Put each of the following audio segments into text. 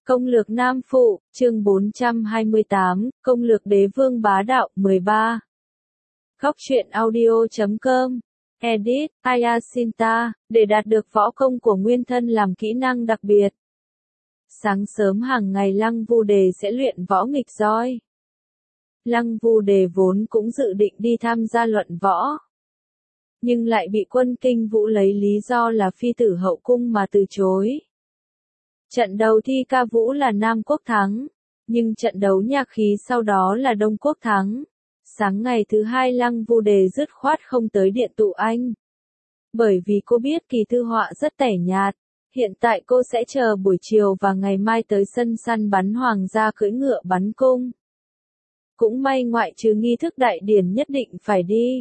Công lược Nam Phụ, chương 428, Công lược Đế Vương Bá Đạo, 13. Góc truyện audio.com. Edit, Ayasinta, để đạt được võ công của nguyên thân làm kỹ năng đặc biệt. Sáng sớm hàng ngày Lăng Vu Đề sẽ luyện võ nghịch roi. Lăng Vu Đề vốn cũng dự định đi tham gia luận võ, nhưng lại bị Quân Kinh Vũ lấy lý do là phi tử hậu cung mà từ chối. Trận đầu thi ca vũ là Nam Quốc thắng, nhưng trận đấu nhạc khí sau đó là Đông Quốc thắng. Sáng ngày thứ hai Lăng Vu Đề dứt khoát không tới Điện Tụ Anh. Bởi vì cô biết kỳ thư họa rất tẻ nhạt, hiện tại cô sẽ chờ buổi chiều và ngày mai tới sân săn bắn hoàng gia cưỡi ngựa bắn cung. Cũng may ngoại trừ nghi thức đại điển nhất định phải đi.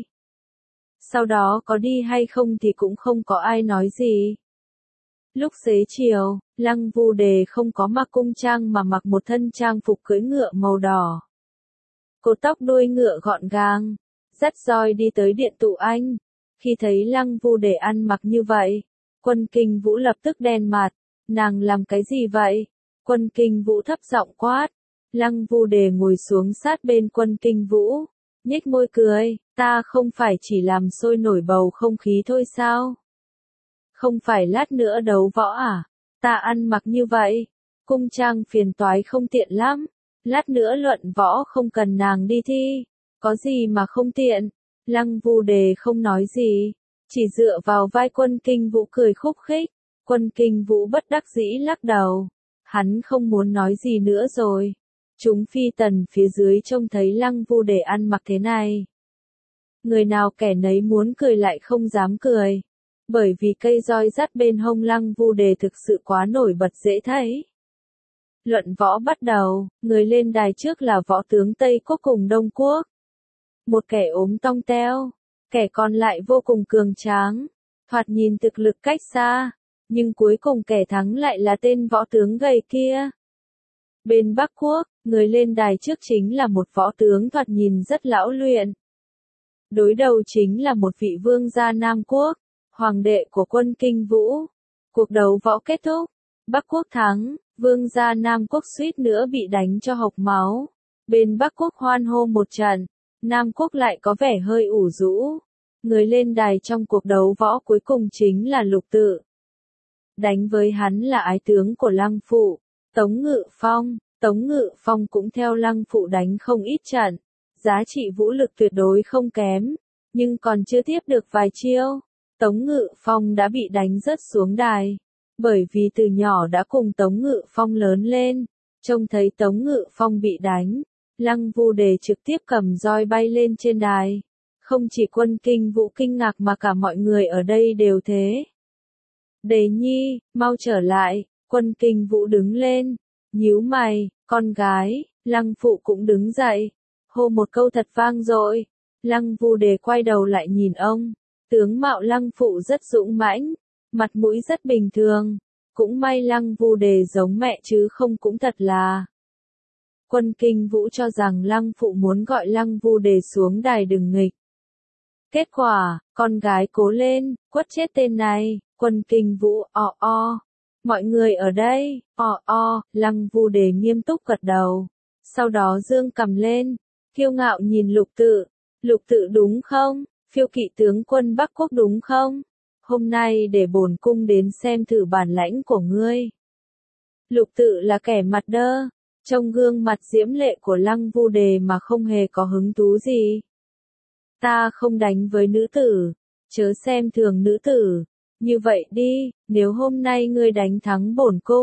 Sau đó có đi hay không thì cũng không có ai nói gì. Lúc xế chiều, Lăng Vu Đề không có mặc cung trang mà mặc một thân trang phục cưỡi ngựa màu đỏ. Cột tóc đuôi ngựa gọn gàng, dắt roi đi tới Điện Tụ Anh. Khi thấy Lăng Vu Đề ăn mặc như vậy, Quân Kinh Vũ lập tức đen mặt. Nàng làm cái gì vậy? Quân Kinh Vũ thấp giọng quát. Lăng Vu Đề ngồi xuống sát bên Quân Kinh Vũ, nhếch môi cười, ta không phải chỉ làm sôi nổi bầu không khí thôi sao? Không phải lát nữa đấu võ à? Ta ăn mặc như vậy, cung trang phiền toái không tiện lắm. Lát nữa luận võ không cần nàng đi thi, có gì mà không tiện. Lăng Vu Đề không nói gì, chỉ dựa vào vai Quân Kinh Vũ cười khúc khích. Quân Kinh Vũ bất đắc dĩ lắc đầu, hắn không muốn nói gì nữa rồi. Chúng phi tần phía dưới trông thấy Lăng Vu Đề ăn mặc thế này, người nào kẻ nấy muốn cười lại không dám cười, bởi vì cây roi dắt bên hông Lăng Vu Đề thực sự quá nổi bật dễ thấy. Luận võ bắt đầu, người lên đài trước là võ tướng Tây Quốc cùng Đông Quốc. Một kẻ ốm tong teo, kẻ còn lại vô cùng cường tráng, thoạt nhìn thực lực cách xa, nhưng cuối cùng kẻ thắng lại là tên võ tướng gầy kia. Bên Bắc Quốc, người lên đài trước chính là một võ tướng thoạt nhìn rất lão luyện. Đối đầu chính là một vị vương gia Nam Quốc, hoàng đệ của Quân Kinh Vũ. Cuộc đấu võ kết thúc, Bắc Quốc thắng, vương gia Nam Quốc suýt nữa bị đánh cho hộc máu. Bên Bắc Quốc hoan hô một trận, Nam Quốc lại có vẻ hơi ủ rũ. Người lên đài trong cuộc đấu võ cuối cùng chính là Lục Tự. Đánh với hắn là ái tướng của Lăng Phụ, Tống Ngự Phong. Tống Ngự Phong cũng theo Lăng Phụ đánh không ít trận, giá trị vũ lực tuyệt đối không kém, nhưng còn chưa tiếp được vài chiêu, Tống Ngự Phong đã bị đánh rớt xuống đài. Bởi vì từ nhỏ đã cùng Tống Ngự Phong lớn lên, trông thấy Tống Ngự Phong bị đánh, Lăng Vu Đề trực tiếp cầm roi bay lên trên đài. Không chỉ Quân Kinh Vũ kinh ngạc mà cả mọi người ở đây đều thế. Đề nhi, mau trở lại. Quân Kinh Vũ đứng lên, nhíu mày, con gái. Lăng Phụ cũng đứng dậy, hô một câu thật vang dội. Lăng Vu Đề quay đầu lại nhìn ông, tướng mạo Lăng Phụ rất dũng mãnh, mặt mũi rất bình thường, cũng may Lăng Vu Đề giống mẹ chứ không cũng thật là. Quân Kinh Vũ cho rằng Lăng Phụ muốn gọi Lăng Vu Đề xuống đài đừng nghịch. Kết quả, con gái cố lên, quất chết tên này. Quân Kinh Vũ mọi người ở đây, Lăng Vu Đề nghiêm túc gật đầu. Sau đó dương cầm lên, kiêu ngạo nhìn Lục Tự. Lục Tự đúng không? Phiêu kỵ tướng quân Bắc Quốc đúng không? Hôm nay để bổn cung đến xem thử bản lãnh của ngươi. Lục Tự là kẻ mặt đơ, trông gương mặt diễm lệ của Lăng Vu Đề mà không hề có hứng thú gì. Ta không đánh với nữ tử, chớ xem thường nữ tử. Như vậy đi, nếu hôm nay ngươi đánh thắng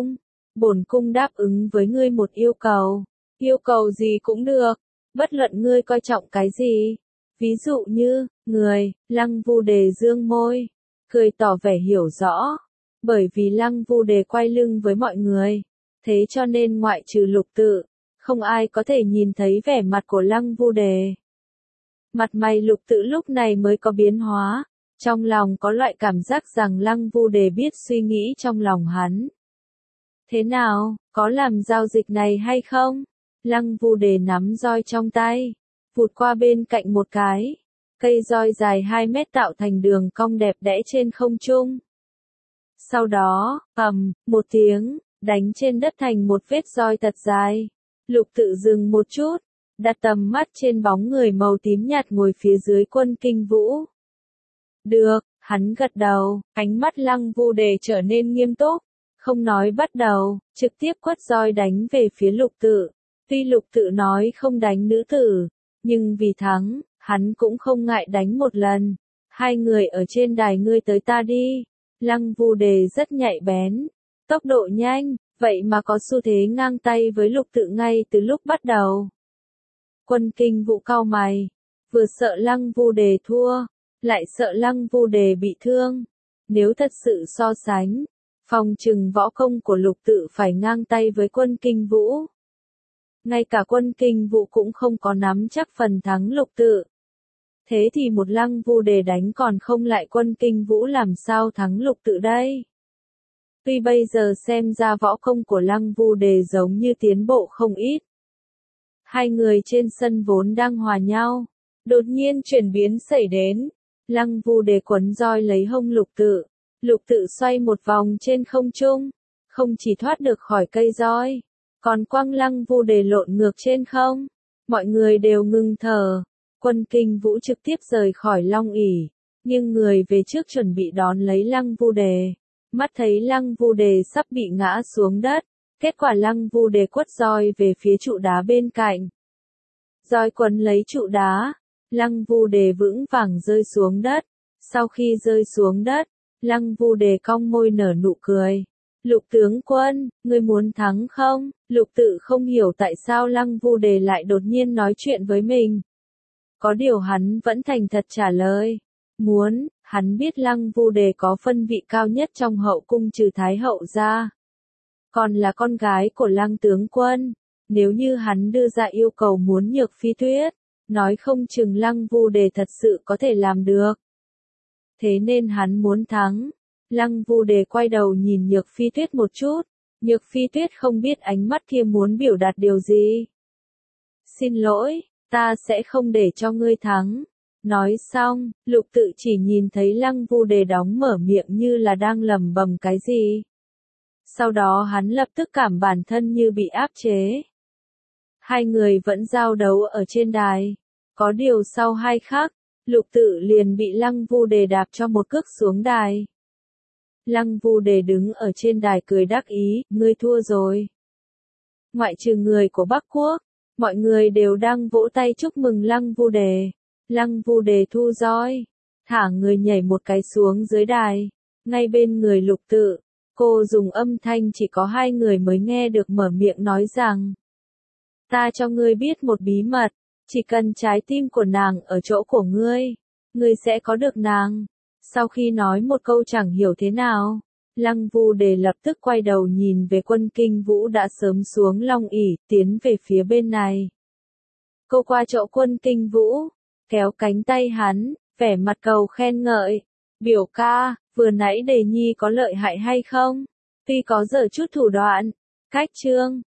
bổn cung đáp ứng với ngươi một yêu cầu. Yêu cầu gì cũng được, bất luận ngươi coi trọng cái gì. Ví dụ như, Lăng Vu Đề dương môi, cười tỏ vẻ hiểu rõ. Bởi vì Lăng Vu Đề quay lưng với mọi người, thế cho nên ngoại trừ Lục Tự, không ai có thể nhìn thấy vẻ mặt của Lăng Vu Đề. Mặt mày Lục Tự lúc này mới có biến hóa, trong lòng có loại cảm giác rằng Lăng Vu Đề biết suy nghĩ trong lòng hắn. Thế nào, có làm giao dịch này hay không? Lăng Vu Đề nắm roi trong tay, vụt qua bên cạnh một cái. Cây roi dài 2 mét tạo thành đường cong đẹp đẽ trên không trung. Sau đó, một tiếng, đánh trên đất thành một vết roi thật dài. Lục Tự dừng một chút, đặt tầm mắt trên bóng người màu tím nhạt ngồi phía dưới Quân Kinh Vũ. Được, hắn gật đầu, ánh mắt Lăng Vu Đề trở nên nghiêm túc, không nói bắt đầu, trực tiếp quất roi đánh về phía Lục Tự. Tuy Lục Tự nói không đánh nữ tử, nhưng vì thắng, hắn cũng không ngại đánh một lần. Hai người ở trên đài ngươi tới ta đi. Lăng Vu Đề rất nhạy bén, tốc độ nhanh, vậy mà có xu thế ngang tay với Lục Tự ngay từ lúc bắt đầu. Quân Kinh Vũ cau mày, vừa sợ Lăng Vu Đề thua, lại sợ Lăng Vu Đề bị thương. Nếu thật sự so sánh, phòng trừng võ công của Lục Tự phải ngang tay với Quân Kinh Vũ. Ngay cả Quân Kinh Vũ cũng không có nắm chắc phần thắng Lục Tự. Thế thì một Lăng Vu Đề đánh còn không lại Quân Kinh Vũ làm sao thắng Lục Tự đây? Tuy bây giờ xem ra võ công của Lăng Vu Đề giống như tiến bộ không ít. Hai người trên sân vốn đang hòa nhau, đột nhiên chuyển biến xảy đến. Lăng Vu Đề quấn roi lấy hông Lục Tự. Lục Tự xoay một vòng trên không trung, không chỉ thoát được khỏi cây roi, còn quăng Lăng Vu Đề lộn ngược trên không. Mọi người đều ngừng thở. Quân Kinh Vũ trực tiếp rời khỏi Long ỷ, nhưng người về trước chuẩn bị đón lấy Lăng Vu Đề. Mắt thấy Lăng Vu Đề sắp bị ngã xuống đất, kết quả Lăng Vu Đề quất roi về phía trụ đá bên cạnh. Roi quấn lấy trụ đá, Lăng Vu Đề vững vàng rơi xuống đất. Sau khi rơi xuống đất, Lăng Vu Đề cong môi nở nụ cười. Lục tướng quân, ngươi muốn thắng không? Lục Tự không hiểu tại sao Lăng Vu Đề lại đột nhiên nói chuyện với mình. Có điều hắn vẫn thành thật trả lời. Muốn, hắn biết Lăng Vu Đề có phân vị cao nhất trong hậu cung trừ Thái hậu ra. Còn là con gái của Lăng tướng quân. Nếu như hắn đưa ra yêu cầu muốn Nhược Phi Tuyết, nói không chừng Lăng Vu Đề thật sự có thể làm được. Thế nên hắn muốn thắng. Lăng Vu Đề quay đầu nhìn Nhược Phi Tuyết một chút. Nhược Phi Tuyết không biết ánh mắt kia muốn biểu đạt điều gì. Xin lỗi, ta sẽ không để cho ngươi thắng. Nói xong, Lục Tự chỉ nhìn thấy Lăng Vu Đề đóng mở miệng như là đang lẩm bẩm cái gì. Sau đó hắn lập tức cảm bản thân như bị áp chế. Hai người vẫn giao đấu ở trên đài. Có điều sau 2 khắc, Lục Tự liền bị Lăng Vu Đề đạp cho một cước xuống đài. Lăng Vu Đề đứng ở trên đài cười đắc ý, ngươi thua rồi. Ngoại trừ người của Bắc Quốc, mọi người đều đang vỗ tay chúc mừng Lăng Vu Đề. Lăng Vu Đề thu roi, thả người nhảy một cái xuống dưới đài, ngay bên người Lục Tự. Cô dùng âm thanh chỉ có 2 người mới nghe được mở miệng nói rằng: ta cho ngươi biết một bí mật, chỉ cần trái tim của nàng ở chỗ của ngươi sẽ có được nàng. Sau khi nói một câu chẳng hiểu thế nào, Lăng Vu Đề lập tức quay đầu nhìn về Quân Kinh Vũ đã sớm xuống Long ỷ, tiến về phía bên này. Cô qua chỗ Quân Kinh Vũ, kéo cánh tay hắn, vẻ mặt cầu khen ngợi. Biểu ca, vừa nãy Đề nhi có lợi hại hay không? Tuy có dở chút thủ đoạn, cách chương,